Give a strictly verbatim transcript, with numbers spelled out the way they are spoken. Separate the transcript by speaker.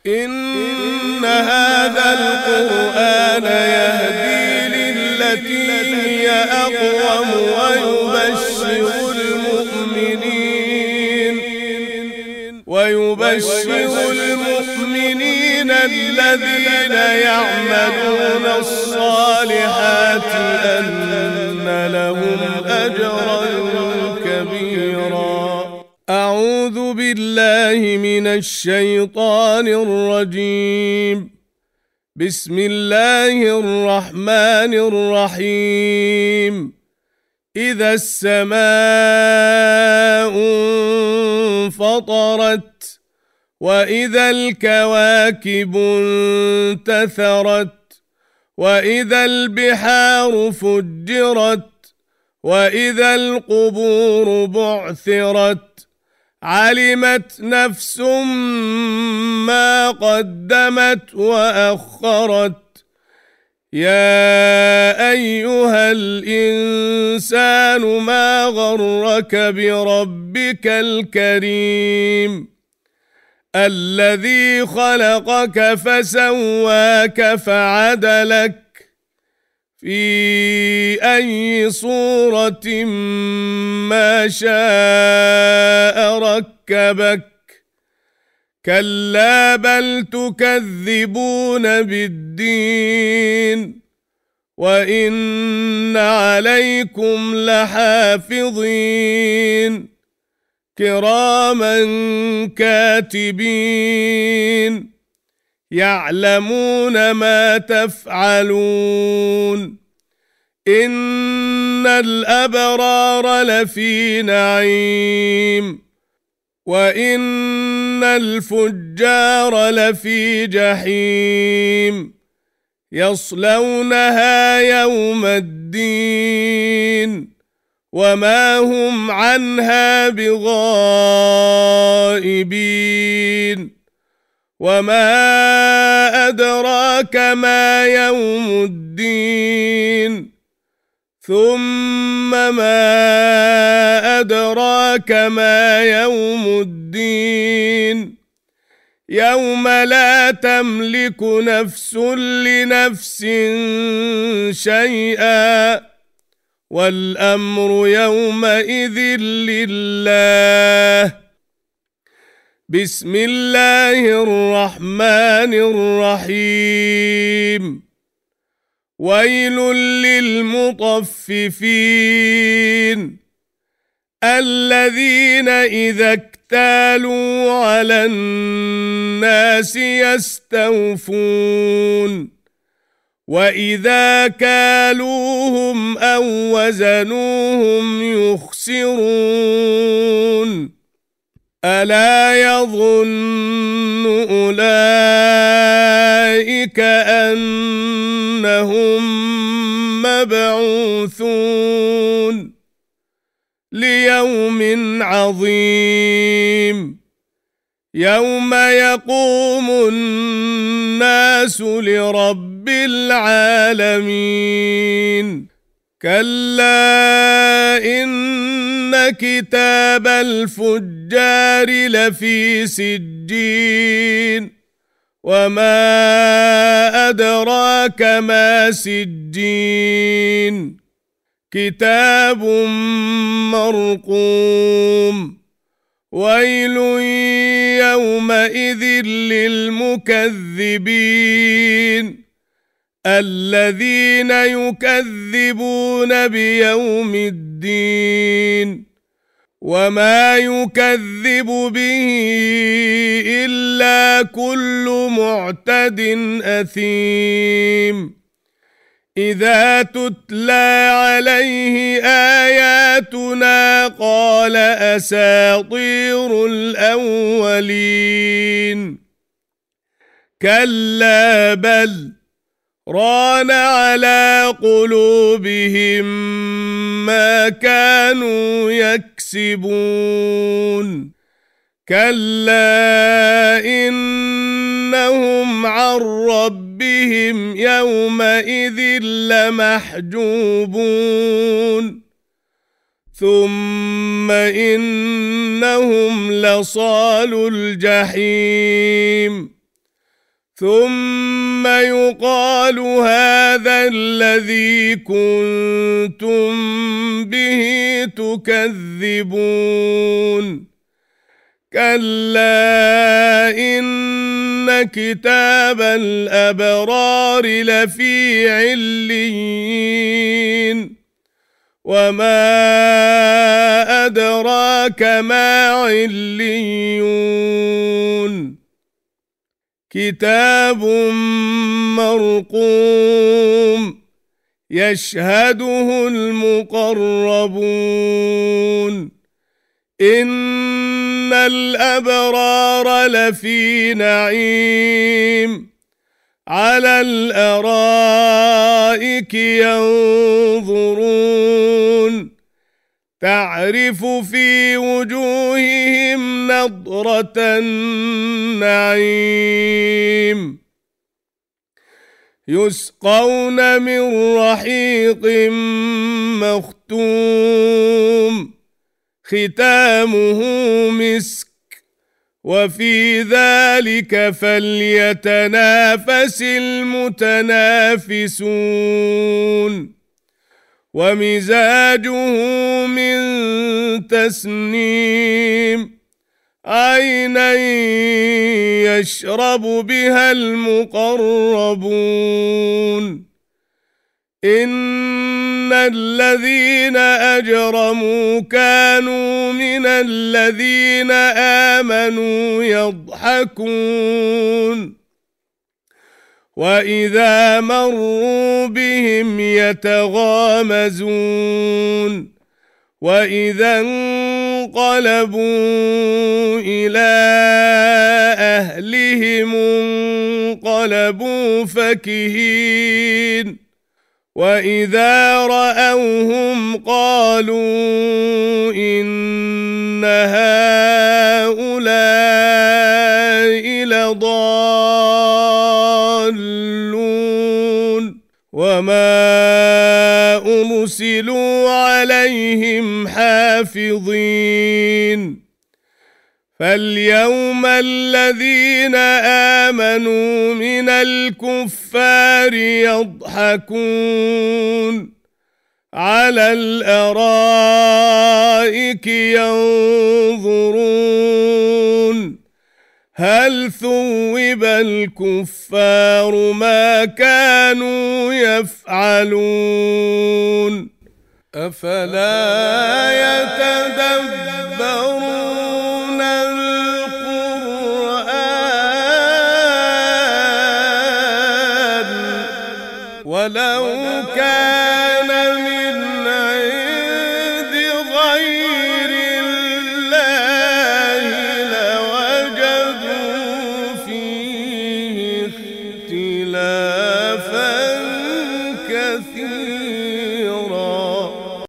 Speaker 1: إن هذا القرآن يهدي للتي هي أقوم ويبشر المؤمنين ويبشر المؤمنين الذين يعملون الصالحات أن لهم أجرا كبيرا. أعوذ بالله من الشيطان الرجيم. بسم الله الرحمن الرحيم. إذا السماء انفطرت وإذا الكواكب انتثرت وإذا البحار فجرت وإذا القبور بعثرت علمت نفس ما قدمت وأخرت. يا أيها الإنسان ما غرك بربك الكريم الذي خلقك فسواك فعدلك في أي صورة ما شاء ركبك. كلا بل تكذبون بالدين وإن عليكم لحافظين كراما كاتبين يعلمون ما تفعلون. إن الأبرار لفي نعيم وإن الفجار لفي جحيم يصلونها يوم الدين وما هم عنها بغائبين. وما أدراك ما يوم الدين ثم ما أدراك ما يوم الدين يوم لا تملك نفس لنفس شيئا والأمر يومئذ لله. بسم الله الرحمن الرحيم. ويل للمطففين الذين إذا اكتالوا على الناس يستوفون وإذا كالوهم أو وزنوهم يخسرون. ألا يظن أولئك أنهم مبعوثون ليوم عظيم يوم يقوم الناس لرب العالمين. كلا إن كتاب الفجار لفي سجين وما أدراك ما سجين كتاب مرقوم. ويل يومئذ للمكذبين الذين يكذبون بيوم الدين وما يكذب به إلا كل معتد أثيم. إذا تتلى عليه آياتنا قال أساطير الأولين. كلا بل ران على قلوبهم ما كانوا يكسبون. كلا إنهم عن ربهم يومئذ لمحجوبون. ثم إنهم لصالو الجحيم ثم يقال هذا الذي كنتم به تكذبون كلا إن كتاب الأبرار لفي عليين وما أدراك ما عليون كتاب مرقوم يشهده المقربون إن الأبرار لفي نعيم على الأرائك ينظرون تعرف في وجوههم نضرة النعيم يسقون من رحيق مختوم ختامه مسك وفي ذلك فليتنافس المتنافسون ومزاجه من تسنيم عينا يشرب بها المقربون إن الذين أجرموا كانوا من الذين آمنوا يضحكون وإذا مروا بهم يتغامزون وإذا انقلبوا إلى أهلهم انقلبوا فكهين وإذا رأوهم قالوا إن هؤلاء لضالون وما أرسلوا عليهم حافظين فاليوم الذين آمنوا من الكفار يضحكون على الأرائك ينظرون هل ثوب الكفار ما كانوا يفعلون أفلا يتدبرون القرآن ولو كان من عند غير الله لوجدوا فيه اختلافا